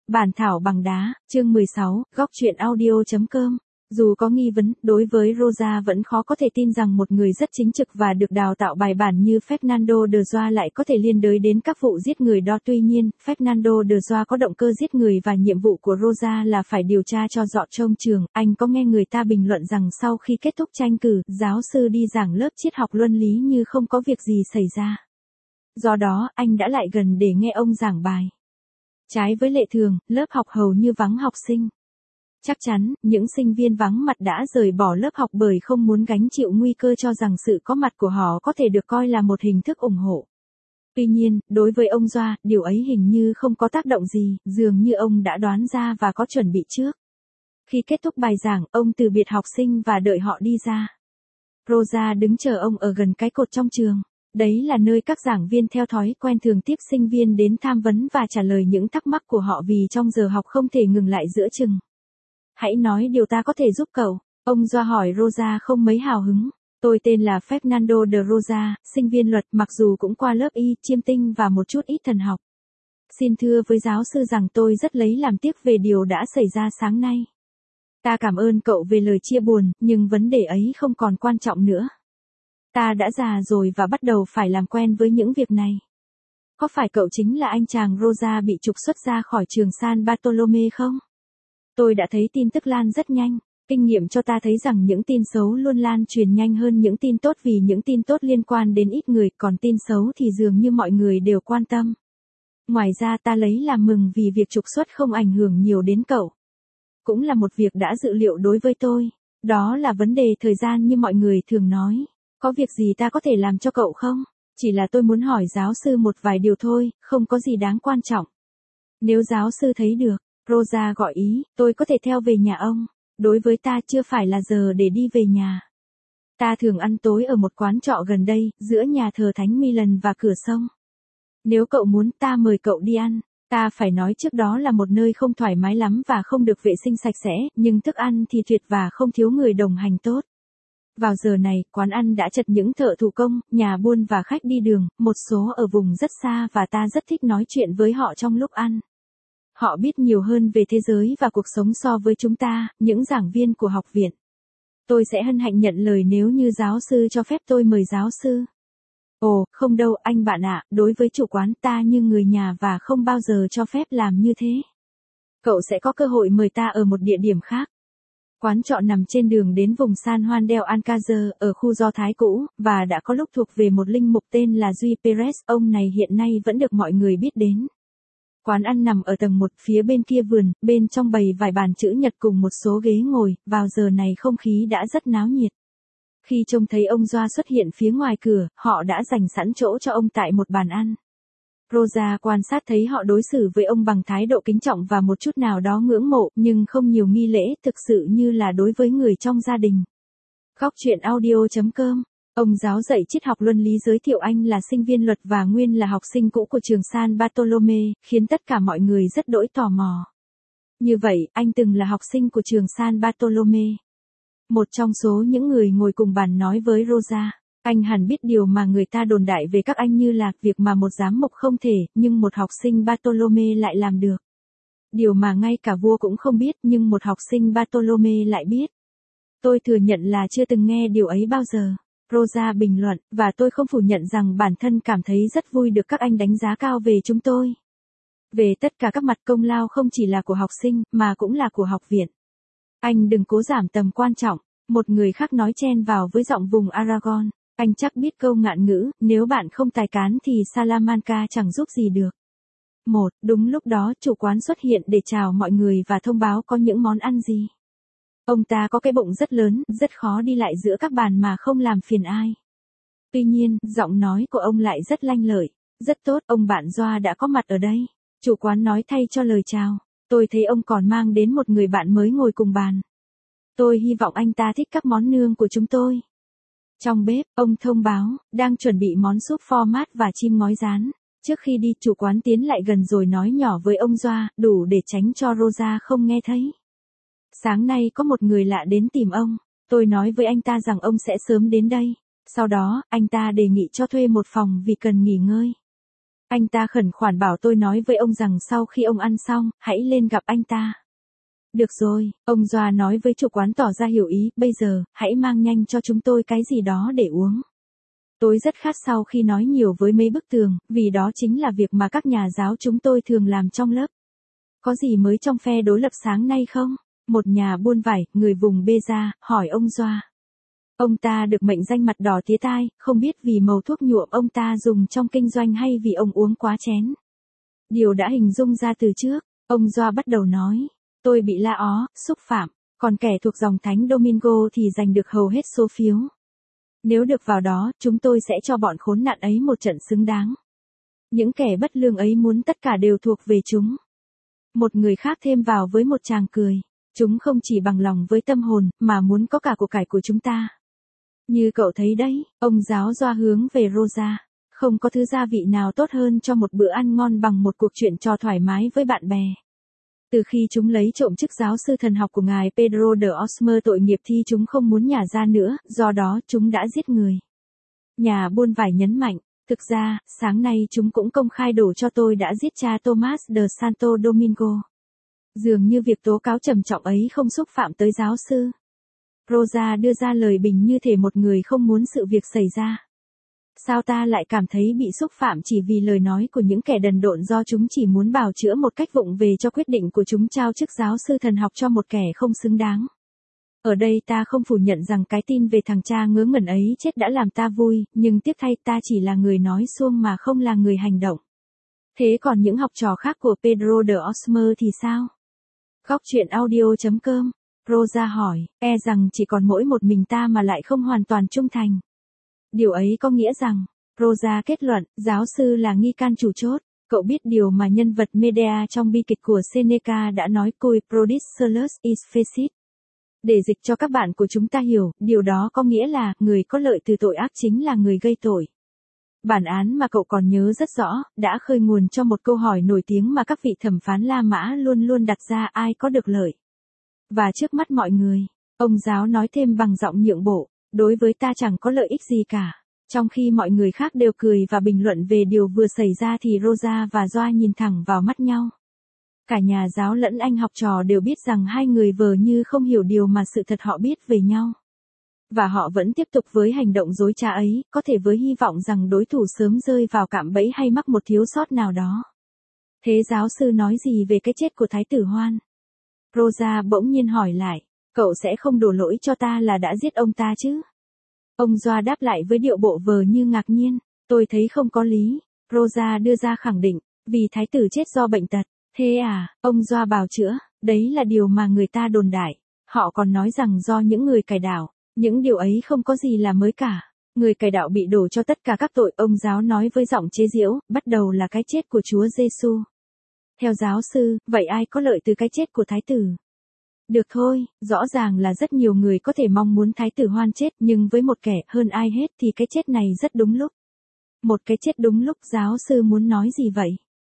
Bản thảo bằng đá, chương 16, góc truyện audio.com. Dù có nghi vấn, đối với Rosa vẫn khó có thể tin rằng một người rất chính trực và được đào tạo bài bản như Fernando de Joa lại có thể liên đới đến các vụ giết người đó. Tuy nhiên, Fernando de Joa có động cơ giết người và nhiệm vụ của Rosa là phải điều tra cho rõ trông trường. Anh có nghe người ta bình luận rằng sau khi kết thúc tranh cử, giáo sư đi giảng lớp triết học luân lý như không có việc gì xảy ra. Do đó, anh đã lại gần để nghe ông giảng bài. Trái với lệ thường, lớp học hầu như vắng học sinh. Chắc chắn, những sinh viên vắng mặt đã rời bỏ lớp học bởi không muốn gánh chịu nguy cơ cho rằng sự có mặt của họ có thể được coi là một hình thức ủng hộ. Tuy nhiên, đối với ông Joa, điều ấy hình như không có tác động gì, dường như ông đã đoán ra và có chuẩn bị trước. Khi kết thúc bài giảng, ông từ biệt học sinh và đợi họ đi ra. Rosa đứng chờ ông ở gần cái cột trong trường. Đấy là nơi các giảng viên theo thói quen thường tiếp sinh viên đến tham vấn và trả lời những thắc mắc của họ vì trong giờ học không thể ngừng lại giữa chừng. Hãy nói điều ta có thể giúp cậu, ông Joa hỏi Rosa không mấy hào hứng. Tôi tên là Fernando de Rosa, sinh viên luật mặc dù cũng qua lớp y, chiêm tinh và một chút ít thần học. Xin thưa với giáo sư rằng tôi rất lấy làm tiếc về điều đã xảy ra sáng nay. Ta cảm ơn cậu về lời chia buồn, nhưng vấn đề ấy không còn quan trọng nữa. Ta đã già rồi và bắt đầu phải làm quen với những việc này. Có phải cậu chính là anh chàng Rosa bị trục xuất ra khỏi trường San Bartolome không? Tôi đã thấy tin tức lan rất nhanh. Kinh nghiệm cho ta thấy rằng những tin xấu luôn lan truyền nhanh hơn những tin tốt vì những tin tốt liên quan đến ít người, còn tin xấu thì dường như mọi người đều quan tâm. Ngoài ra ta lấy làm mừng vì việc trục xuất không ảnh hưởng nhiều đến cậu. Cũng là một việc đã dự liệu đối với tôi. Đó là vấn đề thời gian như mọi người thường nói. Có việc gì ta có thể làm cho cậu không? Chỉ là tôi muốn hỏi giáo sư một vài điều thôi, không có gì đáng quan trọng. Nếu giáo sư thấy được, Rosa gọi ý, tôi có thể theo về nhà ông. Đối với ta chưa phải là giờ để đi về nhà. Ta thường ăn tối ở một quán trọ gần đây, giữa nhà thờ Thánh Milan và cửa sông. Nếu cậu muốn ta mời cậu đi ăn. Ta phải nói trước đó là một nơi không thoải mái lắm và không được vệ sinh sạch sẽ, nhưng thức ăn thì tuyệt và không thiếu người đồng hành tốt. Vào giờ này, quán ăn đã chật những thợ thủ công, nhà buôn và khách đi đường, một số ở vùng rất xa và ta rất thích nói chuyện với họ trong lúc ăn. Họ biết nhiều hơn về thế giới và cuộc sống so với chúng ta, những giảng viên của học viện. Tôi sẽ hân hạnh nhận lời nếu như giáo sư cho phép tôi mời giáo sư. Ồ, không đâu anh bạn ạ, đối với chủ quán ta như người nhà và không bao giờ cho phép làm như thế. Cậu sẽ có cơ hội mời ta ở một địa điểm khác. Quán trọ nằm trên đường đến vùng San Juan del Alcázar, ở khu Do Thái cũ, và đã có lúc thuộc về một linh mục tên là Duy Perez, ông này hiện nay vẫn được mọi người biết đến. Quán ăn nằm ở tầng 1 phía bên kia vườn, bên trong bày vài bàn chữ nhật cùng một số ghế ngồi, vào giờ này không khí đã rất náo nhiệt. Khi trông thấy ông Joa xuất hiện phía ngoài cửa, họ đã dành sẵn chỗ cho ông tại một bàn ăn. Rosa quan sát thấy họ đối xử với ông bằng thái độ kính trọng và một chút nào đó ngưỡng mộ, nhưng không nhiều nghi lễ, thực sự như là đối với người trong gia đình. Góc truyện audio.com. Ông giáo dạy triết học luân lý giới thiệu anh là sinh viên luật và nguyên là học sinh cũ của trường San Bartolome, khiến tất cả mọi người rất đỗi tò mò. Như vậy, anh từng là học sinh của trường San Bartolome. Một trong số những người ngồi cùng bàn nói với Rosa. Anh hẳn biết điều mà người ta đồn đại về các anh như là việc mà một giám mục không thể, nhưng một học sinh Bartolome lại làm được. Điều mà ngay cả vua cũng không biết nhưng một học sinh Bartolome lại biết. Tôi thừa nhận là chưa từng nghe điều ấy bao giờ. Rosa bình luận, và tôi không phủ nhận rằng bản thân cảm thấy rất vui được các anh đánh giá cao về chúng tôi. Về tất cả các mặt công lao không chỉ là của học sinh, mà cũng là của học viện. Anh đừng cố giảm tầm quan trọng, một người khác nói chen vào với giọng vùng Aragon. Anh chắc biết câu ngạn ngữ, nếu bạn không tài cán thì Salamanca chẳng giúp gì được. Đúng lúc đó chủ quán xuất hiện để chào mọi người và thông báo có những món ăn gì. Ông ta có cái bụng rất lớn, rất khó đi lại giữa các bàn mà không làm phiền ai. Tuy nhiên, giọng nói của ông lại rất lanh lợi. Rất tốt, ông bạn Joa đã có mặt ở đây. Chủ quán nói thay cho lời chào. Tôi thấy ông còn mang đến một người bạn mới ngồi cùng bàn. Tôi hy vọng anh ta thích các món nướng của chúng tôi. Trong bếp, ông thông báo, đang chuẩn bị món súp pho mát và chim ngói rán. Trước khi đi, chủ quán tiến lại gần rồi nói nhỏ với ông Joa, đủ để tránh cho Rosa không nghe thấy. Sáng nay có một người lạ đến tìm ông. Tôi nói với anh ta rằng ông sẽ sớm đến đây. Sau đó, anh ta đề nghị cho thuê một phòng vì cần nghỉ ngơi. Anh ta khẩn khoản bảo tôi nói với ông rằng sau khi ông ăn xong, hãy lên gặp anh ta. Được rồi, ông Doa nói với chủ quán tỏ ra hiểu ý, bây giờ, hãy mang nhanh cho chúng tôi cái gì đó để uống. Tôi rất khát sau khi nói nhiều với mấy bức tường, vì đó chính là việc mà các nhà giáo chúng tôi thường làm trong lớp. Có gì mới trong phe đối lập sáng nay không? Một nhà buôn vải, người vùng Beza, hỏi ông Doa. Ông ta được mệnh danh mặt đỏ tía tai, không biết vì màu thuốc nhuộm ông ta dùng trong kinh doanh hay vì ông uống quá chén. Điều đã hình dung ra từ trước, ông Doa bắt đầu nói. Tôi bị la ó, xúc phạm, còn kẻ thuộc dòng thánh Domingo thì giành được hầu hết số phiếu. Nếu được vào đó, chúng tôi sẽ cho bọn khốn nạn ấy một trận xứng đáng. Những kẻ bất lương ấy muốn tất cả đều thuộc về chúng. Một người khác thêm vào với một tràng cười. Chúng không chỉ bằng lòng với tâm hồn, mà muốn có cả của cải của chúng ta. Như cậu thấy đấy, ông giáo Doa hướng về Rosa. Không có thứ gia vị nào tốt hơn cho một bữa ăn ngon bằng một cuộc chuyện trò thoải mái với bạn bè. Từ khi chúng lấy trộm chức giáo sư thần học của ngài Pedro de Osmer tội nghiệp thì chúng không muốn nhả ra nữa, do đó chúng đã giết người. Nhà buôn vải nhấn mạnh, thực ra, sáng nay chúng cũng công khai đổ cho tôi đã giết cha Thomas de Santo Domingo. Dường như việc tố cáo trầm trọng ấy không xúc phạm tới giáo sư. Rosa đưa ra lời bình như thể một người không muốn sự việc xảy ra. Sao ta lại cảm thấy bị xúc phạm chỉ vì lời nói của những kẻ đần độn do chúng chỉ muốn bào chữa một cách vụng về cho quyết định của chúng trao chức giáo sư thần học cho một kẻ không xứng đáng. Ở đây ta không phủ nhận rằng cái tin về thằng cha ngớ ngẩn ấy chết đã làm ta vui, nhưng tiếc thay ta chỉ là người nói suông mà không là người hành động. Thế còn những học trò khác của Pedro de Osmer thì sao? Góc truyện audio.com, Rosa hỏi, e rằng chỉ còn mỗi một mình ta mà lại không hoàn toàn trung thành. Điều ấy có nghĩa rằng, Rosa kết luận, giáo sư là nghi can chủ chốt. Cậu biết điều mà nhân vật Medea trong bi kịch của Seneca đã nói cui prodis solus is fecit. Để dịch cho các bạn của chúng ta hiểu, điều đó có nghĩa là, người có lợi từ tội ác chính là người gây tội. Bản án mà cậu còn nhớ rất rõ, đã khơi nguồn cho một câu hỏi nổi tiếng mà các vị thẩm phán La Mã luôn luôn đặt ra ai có được lợi. Và trước mắt mọi người, ông giáo nói thêm bằng giọng nhượng bộ, đối với ta chẳng có lợi ích gì cả. Trong khi mọi người khác đều cười và bình luận về điều vừa xảy ra thì Rosa và Doa nhìn thẳng vào mắt nhau. Cả nhà giáo lẫn anh học trò đều biết rằng hai người vờ như không hiểu điều mà sự thật họ biết về nhau. Và họ vẫn tiếp tục với hành động dối trá ấy, có thể với hy vọng rằng đối thủ sớm rơi vào cạm bẫy hay mắc một thiếu sót nào đó. Thế giáo sư nói gì về cái chết của Thái tử Hoan? Rosa bỗng nhiên hỏi lại, cậu sẽ không đổ lỗi cho ta là đã giết ông ta chứ? Ông Doa đáp lại với điệu bộ vờ như ngạc nhiên, tôi thấy không có lý. Rosa đưa ra khẳng định, vì thái tử chết do bệnh tật. Thế à, ông Doa bào chữa, đấy là điều mà người ta đồn đại. Họ còn nói rằng do những người cải đạo, những điều ấy không có gì là mới cả. Người cải đạo bị đổ cho tất cả các tội, ông giáo nói với giọng chế giễu, bắt đầu là cái chết của Chúa Giêsu. Theo giáo sư, vậy ai có lợi từ cái chết của thái tử? Được thôi, rõ ràng là rất nhiều người có thể mong muốn thái tử Hoan chết, nhưng với một kẻ hơn ai hết thì cái chết này rất đúng lúc. Một cái chết đúng lúc, giáo sư muốn nói gì vậy?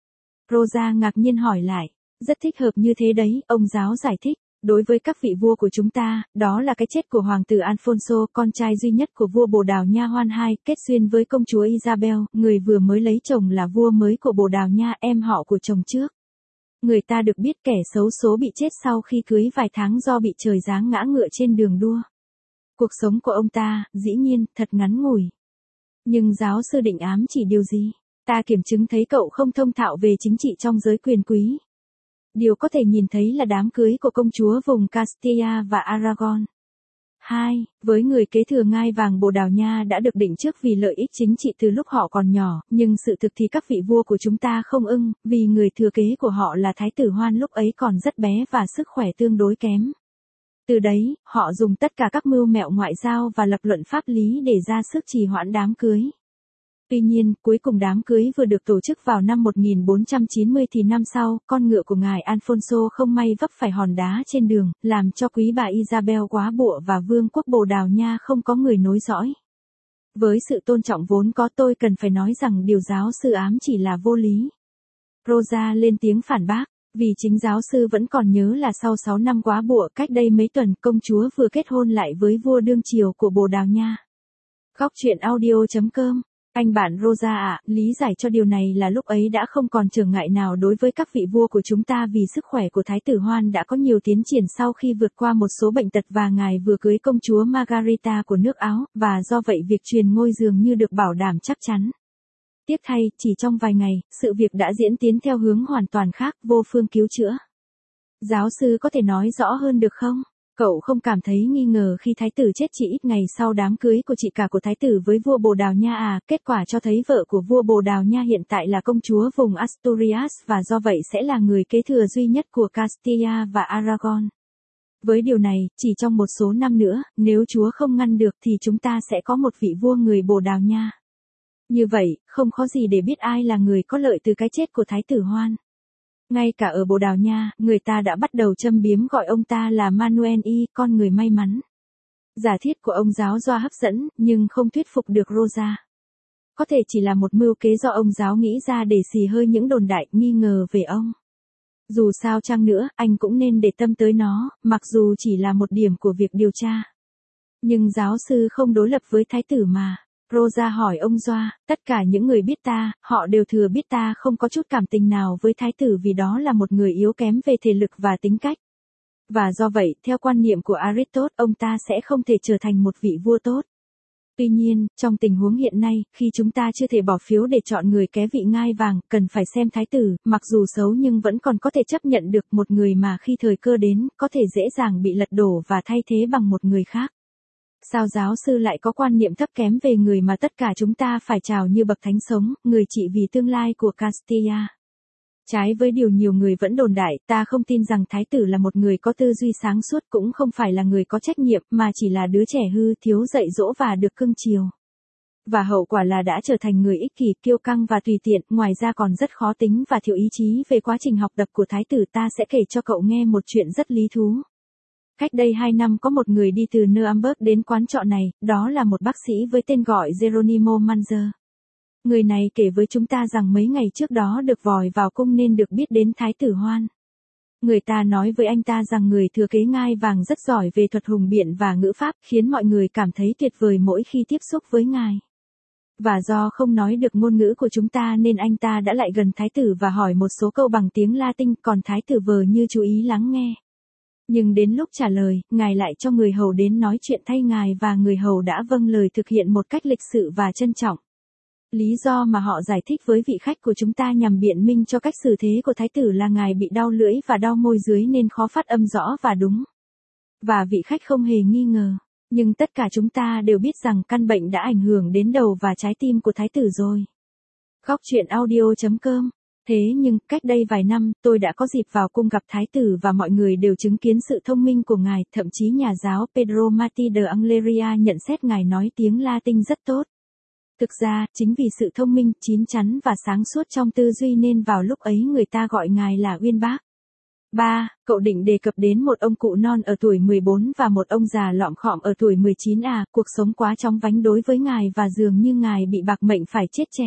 Rosa ngạc nhiên hỏi lại. Rất thích hợp như thế đấy, ông giáo giải thích. Đối với các vị vua của chúng ta, đó là cái chết của hoàng tử Alfonso, con trai duy nhất của vua Bồ Đào Nha Hoan II, kết duyên với công chúa Isabel, người vừa mới lấy chồng là vua mới của Bồ Đào Nha, em họ của chồng trước. Người ta được biết kẻ xấu số bị chết sau khi cưới vài tháng do bị trời giáng ngã ngựa trên đường đua. Cuộc sống của ông ta, dĩ nhiên, thật ngắn ngủi. Nhưng giáo sư định ám chỉ điều gì? Ta kiểm chứng thấy cậu không thông thạo về chính trị trong giới quyền quý. Điều có thể nhìn thấy là đám cưới của công chúa vùng Castilla và Aragon. 2. Với người kế thừa ngai vàng Bồ Đào Nha đã được định trước vì lợi ích chính trị từ lúc họ còn nhỏ, nhưng sự thực thì các vị vua của chúng ta không ưng, vì người thừa kế của họ là Thái tử Hoan lúc ấy còn rất bé và sức khỏe tương đối kém. Từ đấy, họ dùng tất cả các mưu mẹo ngoại giao và lập luận pháp lý để ra sức trì hoãn đám cưới. Tuy nhiên, cuối cùng đám cưới vừa được tổ chức vào năm 1490 thì năm sau, con ngựa của ngài Alfonso không may vấp phải hòn đá trên đường, làm cho quý bà Isabel quá bụa và vương quốc Bồ Đào Nha không có người nối dõi. Với sự tôn trọng vốn có, tôi cần phải nói rằng điều giáo sư ám chỉ là vô lý. Rosa lên tiếng phản bác, vì chính giáo sư vẫn còn nhớ là sau 6 năm quá bụa, cách đây mấy tuần, công chúa vừa kết hôn lại với vua đương triều của Bồ Đào Nha. Góc truyện audio.com Anh bạn Rosa ạ, lý giải cho điều này là lúc ấy đã không còn trở ngại nào đối với các vị vua của chúng ta vì sức khỏe của Thái tử Hoan đã có nhiều tiến triển sau khi vượt qua một số bệnh tật và ngài vừa cưới công chúa Margarita của nước Áo, và do vậy việc truyền ngôi dường như được bảo đảm chắc chắn. Tiếc thay, chỉ trong vài ngày, sự việc đã diễn tiến theo hướng hoàn toàn khác, vô phương cứu chữa. Giáo sư có thể nói rõ hơn được không? Cậu không cảm thấy nghi ngờ khi thái tử chết chỉ ít ngày sau đám cưới của chị cả của thái tử với vua Bồ Đào Nha à? Kết quả cho thấy vợ của vua Bồ Đào Nha hiện tại là công chúa vùng Asturias và do vậy sẽ là người kế thừa duy nhất của Castilla và Aragon. Với điều này, chỉ trong một số năm nữa, nếu Chúa không ngăn được thì chúng ta sẽ có một vị vua người Bồ Đào Nha. Như vậy, không khó gì để biết ai là người có lợi từ cái chết của thái tử Hoan. Ngay cả ở Bồ Đào Nha, người ta đã bắt đầu châm biếm gọi ông ta là Manuel I, con người may mắn. Giả thiết của ông giáo doa hấp dẫn, nhưng không thuyết phục được Rosa. Có thể chỉ là một mưu kế do ông giáo nghĩ ra để xì hơi những đồn đại nghi ngờ về ông. Dù sao chăng nữa, anh cũng nên để tâm tới nó, mặc dù chỉ là một điểm của việc điều tra. Nhưng giáo sư không đối lập với thái tử mà. Rosa hỏi ông Doa, tất cả những người biết ta, họ đều thừa biết ta không có chút cảm tình nào với thái tử vì đó là một người yếu kém về thể lực và tính cách. Và do vậy, theo quan niệm của Aristotle, ông ta sẽ không thể trở thành một vị vua tốt. Tuy nhiên, trong tình huống hiện nay, khi chúng ta chưa thể bỏ phiếu để chọn người kế vị ngai vàng, cần phải xem thái tử, mặc dù xấu nhưng vẫn còn có thể chấp nhận được một người mà khi thời cơ đến, có thể dễ dàng bị lật đổ và thay thế bằng một người khác. Sao giáo sư lại có quan niệm thấp kém về người mà tất cả chúng ta phải chào như bậc thánh sống, người trị vì tương lai của Castilla? Trái với điều nhiều người vẫn đồn đại, ta không tin rằng thái tử là một người có tư duy sáng suốt, cũng không phải là người có trách nhiệm, mà chỉ là đứa trẻ hư, thiếu dạy dỗ và được cưng chiều. Và hậu quả là đã trở thành người ích kỷ, kiêu căng và tùy tiện, ngoài ra còn rất khó tính và thiếu ý chí. Về quá trình học tập của thái tử ta sẽ kể cho cậu nghe một chuyện rất lý thú. Cách đây 2 năm có một người đi từ Nuremberg đến quán trọ này, đó là một bác sĩ với tên gọi Geronimo Manzer. Người này kể với chúng ta rằng mấy ngày trước đó được vòi vào cung nên được biết đến thái tử Hoan. Người ta nói với anh ta rằng người thừa kế ngai vàng rất giỏi về thuật hùng biện và ngữ pháp, khiến mọi người cảm thấy tuyệt vời mỗi khi tiếp xúc với ngài. Và do không nói được ngôn ngữ của chúng ta nên anh ta đã lại gần thái tử và hỏi một số câu bằng tiếng Latin, còn thái tử vờ như chú ý lắng nghe. Nhưng đến lúc trả lời, ngài lại cho người hầu đến nói chuyện thay ngài và người hầu đã vâng lời thực hiện một cách lịch sự và trân trọng. Lý do mà họ giải thích với vị khách của chúng ta nhằm biện minh cho cách xử thế của thái tử là ngài bị đau lưỡi và đau môi dưới nên khó phát âm rõ và đúng. Và vị khách không hề nghi ngờ. Nhưng tất cả chúng ta đều biết rằng căn bệnh đã ảnh hưởng đến đầu và trái tim của thái tử rồi. Góc truyện audio.com. Thế nhưng, cách đây vài năm, tôi đã có dịp vào cung gặp thái tử và mọi người đều chứng kiến sự thông minh của ngài, thậm chí nhà giáo Pedro Martí de Angleria nhận xét ngài nói tiếng Latin rất tốt. Thực ra, chính vì sự thông minh, chín chắn và sáng suốt trong tư duy nên vào lúc ấy người ta gọi ngài là uyên bác. 3. Cậu định đề cập đến một ông cụ non ở tuổi 14 và một ông già lọm khọm ở tuổi 19 à? Cuộc sống quá chóng vánh đối với ngài và dường như ngài bị bạc mệnh phải chết trẻ.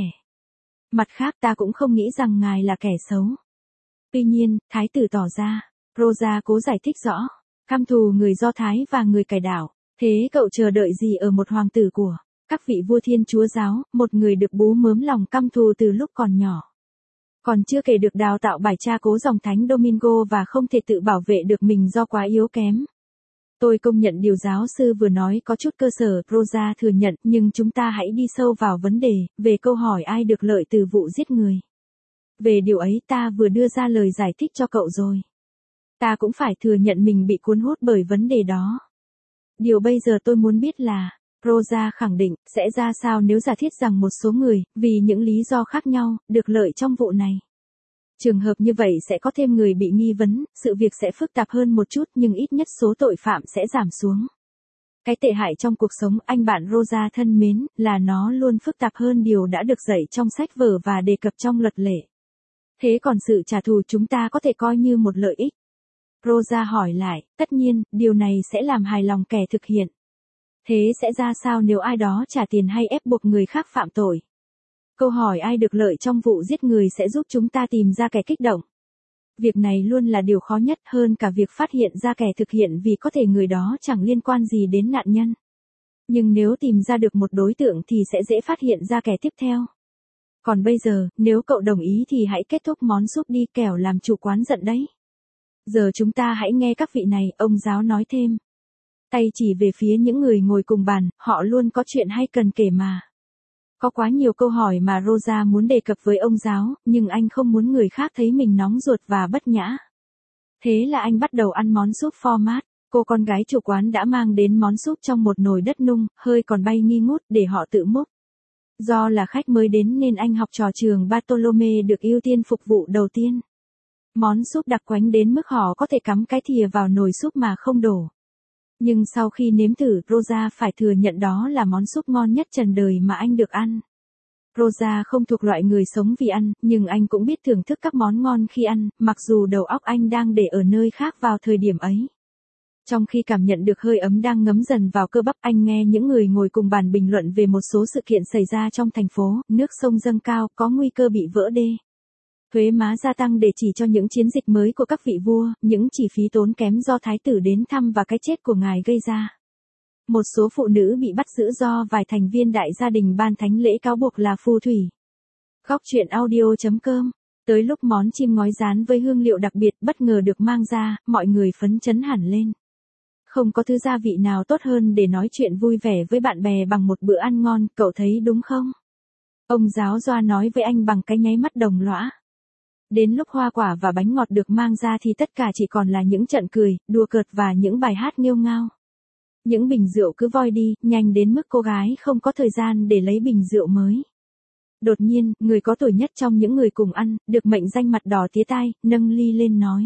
Mặt khác ta cũng không nghĩ rằng ngài là kẻ xấu. Tuy nhiên, thái tử tỏ ra. Rosa cố giải thích rõ. Căm thù người Do Thái và người cải đảo. Thế cậu chờ đợi gì ở một hoàng tử của các vị vua Thiên Chúa giáo, một người được bú mớm lòng căm thù từ lúc còn nhỏ? Còn chưa kể được đào tạo bài cha cố dòng thánh Domingo và không thể tự bảo vệ được mình do quá yếu kém. Tôi công nhận điều giáo sư vừa nói có chút cơ sở, Rosa thừa nhận, nhưng chúng ta hãy đi sâu vào vấn đề, về câu hỏi ai được lợi từ vụ giết người. Về điều ấy ta vừa đưa ra lời giải thích cho cậu rồi. Ta cũng phải thừa nhận mình bị cuốn hút bởi vấn đề đó. Điều bây giờ tôi muốn biết là, Rosa khẳng định, sẽ ra sao nếu giả thiết rằng một số người, vì những lý do khác nhau, được lợi trong vụ này. Trường hợp như vậy sẽ có thêm người bị nghi vấn, sự việc sẽ phức tạp hơn một chút nhưng ít nhất số tội phạm sẽ giảm xuống. Cái tệ hại trong cuộc sống, anh bạn Rosa thân mến, là nó luôn phức tạp hơn điều đã được dạy trong sách vở và đề cập trong luật lệ. Thế còn sự trả thù chúng ta có thể coi như một lợi ích. Rosa hỏi lại, tất nhiên, điều này sẽ làm hài lòng kẻ thực hiện. Thế sẽ ra sao nếu ai đó trả tiền hay ép buộc người khác phạm tội? Câu hỏi ai được lợi trong vụ giết người sẽ giúp chúng ta tìm ra kẻ kích động. Việc này luôn là điều khó nhất hơn cả việc phát hiện ra kẻ thực hiện vì có thể người đó chẳng liên quan gì đến nạn nhân. Nhưng nếu tìm ra được một đối tượng thì sẽ dễ phát hiện ra kẻ tiếp theo. Còn bây giờ, nếu cậu đồng ý thì hãy kết thúc món súp đi, kẻo làm chủ quán giận đấy. Giờ chúng ta hãy nghe các vị này, ông giáo nói thêm. Tay chỉ về phía những người ngồi cùng bàn, họ luôn có chuyện hay cần kể mà. Có quá nhiều câu hỏi mà Rosa muốn đề cập với ông giáo, nhưng anh không muốn người khác thấy mình nóng ruột và bất nhã. Thế là anh bắt đầu ăn món súp format. Cô con gái chủ quán đã mang đến món súp trong một nồi đất nung, hơi còn bay nghi ngút để họ tự múc. Do là khách mới đến nên anh học trò trường Bartolome được ưu tiên phục vụ đầu tiên. Món súp đặc quánh đến mức họ có thể cắm cái thìa vào nồi súp mà không đổ. Nhưng sau khi nếm thử, Rosa phải thừa nhận đó là món súp ngon nhất trần đời mà anh được ăn. Rosa không thuộc loại người sống vì ăn, nhưng anh cũng biết thưởng thức các món ngon khi ăn, mặc dù đầu óc anh đang để ở nơi khác vào thời điểm ấy. Trong khi cảm nhận được hơi ấm đang ngấm dần vào cơ bắp, anh nghe những người ngồi cùng bàn bình luận về một số sự kiện xảy ra trong thành phố, nước sông dâng cao, có nguy cơ bị vỡ đê. Thuế má gia tăng để chỉ cho những chiến dịch mới của các vị vua, những chi phí tốn kém do thái tử đến thăm và cái chết của ngài gây ra. Một số phụ nữ bị bắt giữ do vài thành viên đại gia đình ban thánh lễ cáo buộc là phù thủy. Góc truyện audio.com. Tới lúc món chim ngói rán với hương liệu đặc biệt bất ngờ được mang ra, mọi người phấn chấn hẳn lên. Không có thứ gia vị nào tốt hơn để nói chuyện vui vẻ với bạn bè bằng một bữa ăn ngon, cậu thấy đúng không? Ông giáo Doa nói với anh bằng cái nháy mắt đồng lõa. Đến lúc hoa quả và bánh ngọt được mang ra thì tất cả chỉ còn là những trận cười, đùa cợt và những bài hát nghêu ngao. Những bình rượu cứ voi đi, nhanh đến mức cô gái không có thời gian để lấy bình rượu mới. Đột nhiên, người có tuổi nhất trong những người cùng ăn, được mệnh danh mặt đỏ tía tai, nâng ly lên nói.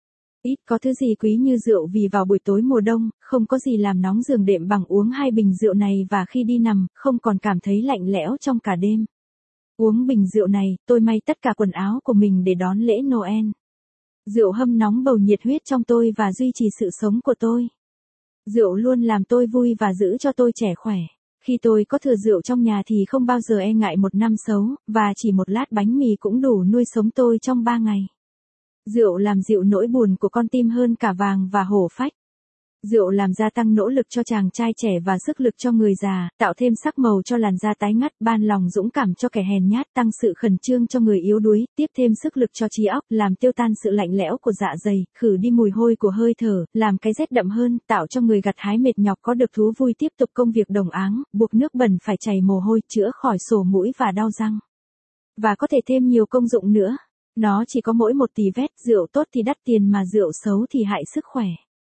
Ít có thứ gì quý như rượu, vì vào buổi tối mùa đông, không có gì làm nóng giường đệm bằng uống 2 bình rượu này và khi đi nằm, không còn cảm thấy lạnh lẽo trong cả đêm. Uống bình rượu này, tôi may tất cả quần áo của mình để đón lễ Noel. Rượu hâm nóng bầu nhiệt huyết trong tôi và duy trì sự sống của tôi. Rượu luôn làm tôi vui và giữ cho tôi trẻ khỏe. Khi tôi có thừa rượu trong nhà thì không bao giờ e ngại một năm xấu, và chỉ một lát bánh mì cũng đủ nuôi sống tôi trong 3 ngày. Rượu làm dịu nỗi buồn của con tim hơn cả vàng và hổ phách. Rượu làm gia tăng nỗ lực cho chàng trai trẻ và sức lực cho người già, tạo thêm sắc màu cho làn da tái ngắt, ban lòng dũng cảm cho kẻ hèn nhát, tăng sự khẩn trương cho người yếu đuối, tiếp thêm sức lực cho trí óc, làm tiêu tan sự lạnh lẽo của dạ dày, khử đi mùi hôi của hơi thở, làm cái rét đậm hơn, tạo cho người gặt hái mệt nhọc có được thú vui tiếp tục công việc đồng áng, buộc nước bẩn phải chảy mồ hôi, chữa khỏi sổ mũi và đau răng. Và có thể thêm nhiều công dụng nữa. Nó chỉ có mỗi 1 tỷ vét, rượu tốt thì đắt tiền mà rượu xấu thì hại sức khỏe.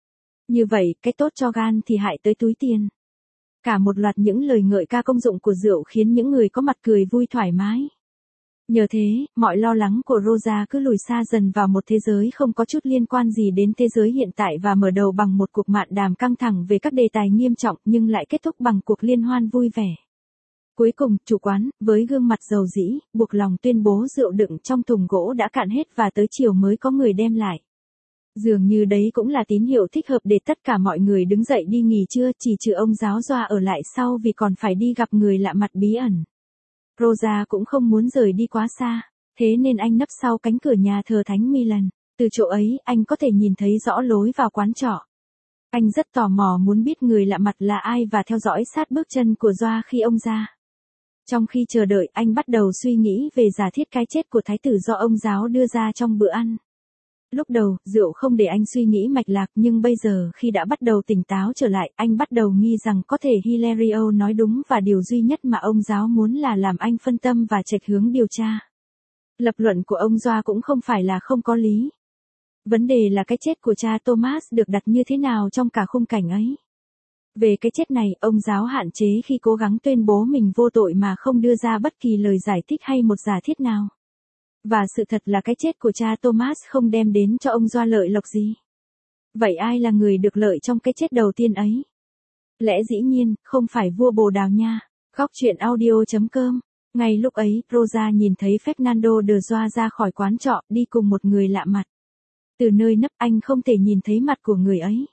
Như vậy, cái tốt cho gan thì hại tới túi tiền. Cả một loạt những lời ngợi ca công dụng của rượu khiến những người có mặt cười vui thoải mái. Nhờ thế, mọi lo lắng của Rosa cứ lùi xa dần vào một thế giới không có chút liên quan gì đến thế giới hiện tại và mở đầu bằng một cuộc mạn đàm căng thẳng về các đề tài nghiêm trọng nhưng lại kết thúc bằng cuộc liên hoan vui vẻ. Cuối cùng, chủ quán, với gương mặt dầu dĩ, buộc lòng tuyên bố rượu đựng trong thùng gỗ đã cạn hết và tới chiều mới có người đem lại. Dường như đấy cũng là tín hiệu thích hợp để tất cả mọi người đứng dậy đi nghỉ trưa, chỉ trừ ông giáo Doa ở lại sau vì còn phải đi gặp người lạ mặt bí ẩn. Rosa cũng không muốn rời đi quá xa, thế nên anh nấp sau cánh cửa nhà thờ Thánh Milan. Từ chỗ ấy, anh có thể nhìn thấy rõ lối vào quán trọ. Anh rất tò mò muốn biết người lạ mặt là ai và theo dõi sát bước chân của Doa khi ông ra. Trong khi chờ đợi, anh bắt đầu suy nghĩ về giả thiết cái chết của thái tử do ông giáo đưa ra trong bữa ăn. Lúc đầu, rượu không để anh suy nghĩ mạch lạc, nhưng bây giờ khi đã bắt đầu tỉnh táo trở lại, anh bắt đầu nghi rằng có thể Hilario nói đúng và điều duy nhất mà ông giáo muốn là làm anh phân tâm và chệch hướng điều tra. Lập luận của ông Doa cũng không phải là không có lý. Vấn đề là cái chết của cha Thomas được đặt như thế nào trong cả khung cảnh ấy. Về cái chết này, ông giáo hạn chế khi cố gắng tuyên bố mình vô tội mà không đưa ra bất kỳ lời giải thích hay một giả thiết nào. Và sự thật là cái chết của cha Thomas không đem đến cho ông Doa lợi lộc gì. Vậy ai là người được lợi trong cái chết đầu tiên ấy? Lẽ dĩ nhiên, không phải vua Bồ Đào nha. Góc truyện audio.com. Ngay lúc ấy, Rosa nhìn thấy Fernando de Doa ra khỏi quán trọ, đi cùng một người lạ mặt. Từ nơi nấp anh không thể nhìn thấy mặt của người ấy.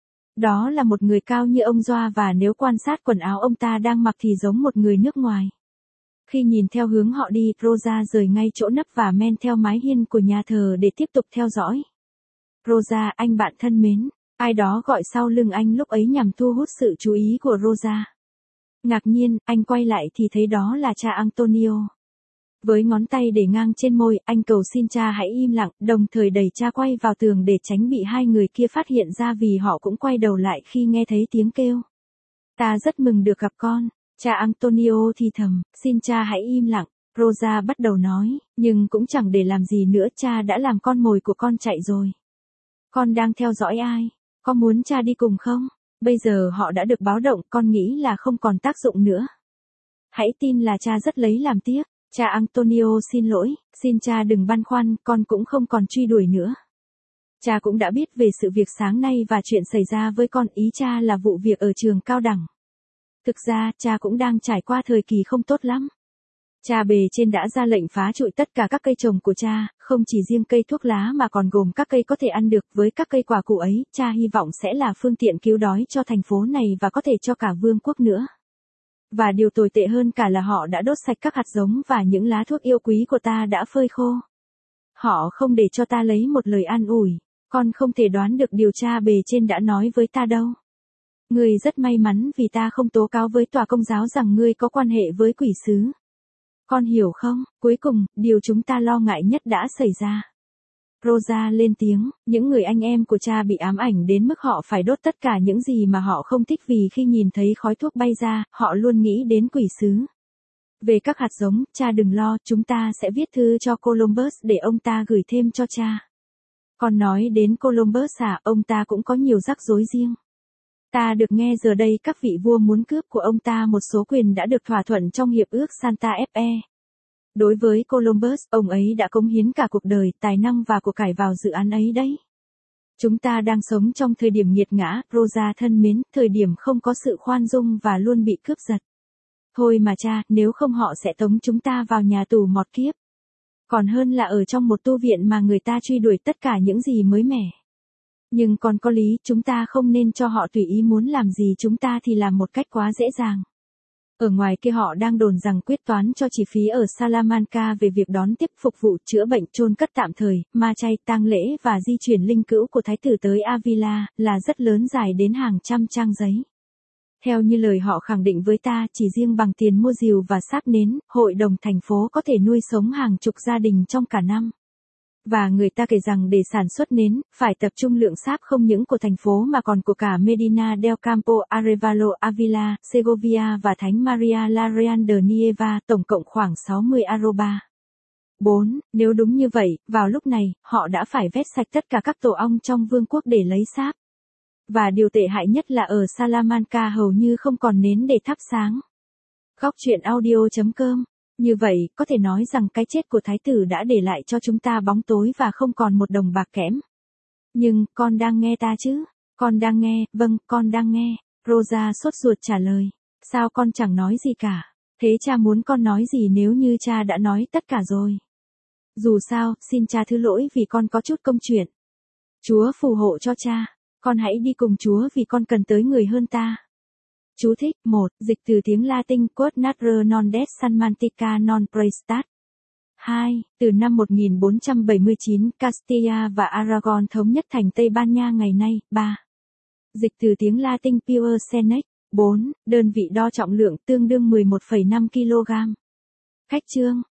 Đó là một người cao như ông Doa và nếu quan sát quần áo ông ta đang mặc thì giống một người nước ngoài. Khi nhìn theo hướng họ đi, Rosa rời ngay chỗ nấp và men theo mái hiên của nhà thờ để tiếp tục theo dõi. Rosa, anh bạn thân mến, ai đó gọi sau lưng anh lúc ấy nhằm thu hút sự chú ý của Rosa. Ngạc nhiên, anh quay lại thì thấy đó là cha Antonio. Với ngón tay để ngang trên môi, anh cầu xin cha hãy im lặng, đồng thời đẩy cha quay vào tường để tránh bị hai người kia phát hiện ra vì họ cũng quay đầu lại khi nghe thấy tiếng kêu. Ta rất mừng được gặp con. Cha Antonio thì thầm, xin cha hãy im lặng. Rosa bắt đầu nói, nhưng cũng chẳng để làm gì nữa, cha đã làm con mồi của con chạy rồi. Con đang theo dõi ai? Có muốn cha đi cùng không? Bây giờ họ đã được báo động, con nghĩ là không còn tác dụng nữa. Hãy tin là cha rất lấy làm tiếc. Cha Antonio xin lỗi, xin cha đừng băn khoăn, con cũng không còn truy đuổi nữa. Cha cũng đã biết về sự việc sáng nay và chuyện xảy ra với con, ý cha là vụ việc ở trường cao đẳng. Thực ra, cha cũng đang trải qua thời kỳ không tốt lắm. Cha bề trên đã ra lệnh phá trụi tất cả các cây trồng của cha, không chỉ riêng cây thuốc lá mà còn gồm các cây có thể ăn được. Với các cây quả củ ấy, cha hy vọng sẽ là phương tiện cứu đói cho thành phố này và có thể cho cả vương quốc nữa. Và điều tồi tệ hơn cả là họ đã đốt sạch các hạt giống và những lá thuốc yêu quý của ta đã phơi khô. Họ không để cho ta lấy một lời an ủi. Con không thể đoán được điều cha bề trên đã nói với ta đâu. Ngươi rất may mắn vì ta không tố cáo với tòa công giáo rằng ngươi có quan hệ với quỷ sứ. Con hiểu không, cuối cùng, điều chúng ta lo ngại nhất đã xảy ra. Rosa lên tiếng, những người anh em của cha bị ám ảnh đến mức họ phải đốt tất cả những gì mà họ không thích vì khi nhìn thấy khói thuốc bay ra, họ luôn nghĩ đến quỷ sứ. Về các hạt giống, cha đừng lo, chúng ta sẽ viết thư cho Columbus để ông ta gửi thêm cho cha. Còn nói đến Columbus à, ông ta cũng có nhiều rắc rối riêng. Ta được nghe giờ đây các vị vua muốn cướp của ông ta một số quyền đã được thỏa thuận trong hiệp ước Santa Fe. Đối với Columbus, ông ấy đã cống hiến cả cuộc đời, tài năng và của cải vào dự án ấy đấy. Chúng ta đang sống trong thời điểm nghiệt ngã, Rosa thân mến, thời điểm không có sự khoan dung và luôn bị cướp giật. Thôi mà cha, nếu không họ sẽ tống chúng ta vào nhà tù mọt kiếp. Còn hơn là ở trong một tu viện mà người ta truy đuổi tất cả những gì mới mẻ. Nhưng còn có lý, chúng ta không nên cho họ tùy ý muốn làm gì chúng ta thì làm một cách quá dễ dàng. Ở ngoài kia họ đang đồn rằng quyết toán cho chi phí ở Salamanca về việc đón tiếp, phục vụ, chữa bệnh, chôn cất tạm thời, ma chay, tang lễ và di chuyển linh cữu của thái tử tới Avila, là rất lớn, dài đến hàng trăm trang giấy. Theo như lời họ khẳng định với ta, chỉ riêng bằng tiền mua rìu và sáp nến, hội đồng thành phố có thể nuôi sống hàng chục gia đình trong cả năm. Và người ta kể rằng để sản xuất nến, phải tập trung lượng sáp không những của thành phố mà còn của cả Medina del Campo, Arevalo, Avila, Segovia và Thánh Maria la Real de Nieva, tổng cộng khoảng 60 arroba. 4. Nếu đúng như vậy, vào lúc này, họ đã phải vét sạch tất cả các tổ ong trong vương quốc để lấy sáp. Và điều tệ hại nhất là ở Salamanca hầu như không còn nến để thắp sáng. Góc truyện audio.com. Như vậy, có thể nói rằng cái chết của thái tử đã để lại cho chúng ta bóng tối và không còn một đồng bạc kẽm. Nhưng, con đang nghe ta chứ? Con đang nghe, vâng, con đang nghe. Rosa sốt ruột trả lời. Sao con chẳng nói gì cả? Thế cha muốn con nói gì nếu như cha đã nói tất cả rồi? Dù sao, xin cha thứ lỗi vì con có chút công chuyện. Chúa phù hộ cho cha. Con hãy đi cùng Chúa vì con cần tới người hơn ta. Chú thích 1. Dịch từ tiếng Latin Quod Natre non des Salmantica non praestat. 2. Từ năm 1479, Castilla và Aragon thống nhất thành Tây Ban Nha ngày nay. 3. Dịch từ tiếng Latin Pure Senex. 4. Đơn vị đo trọng lượng tương đương 11,5 kg. Khách chương.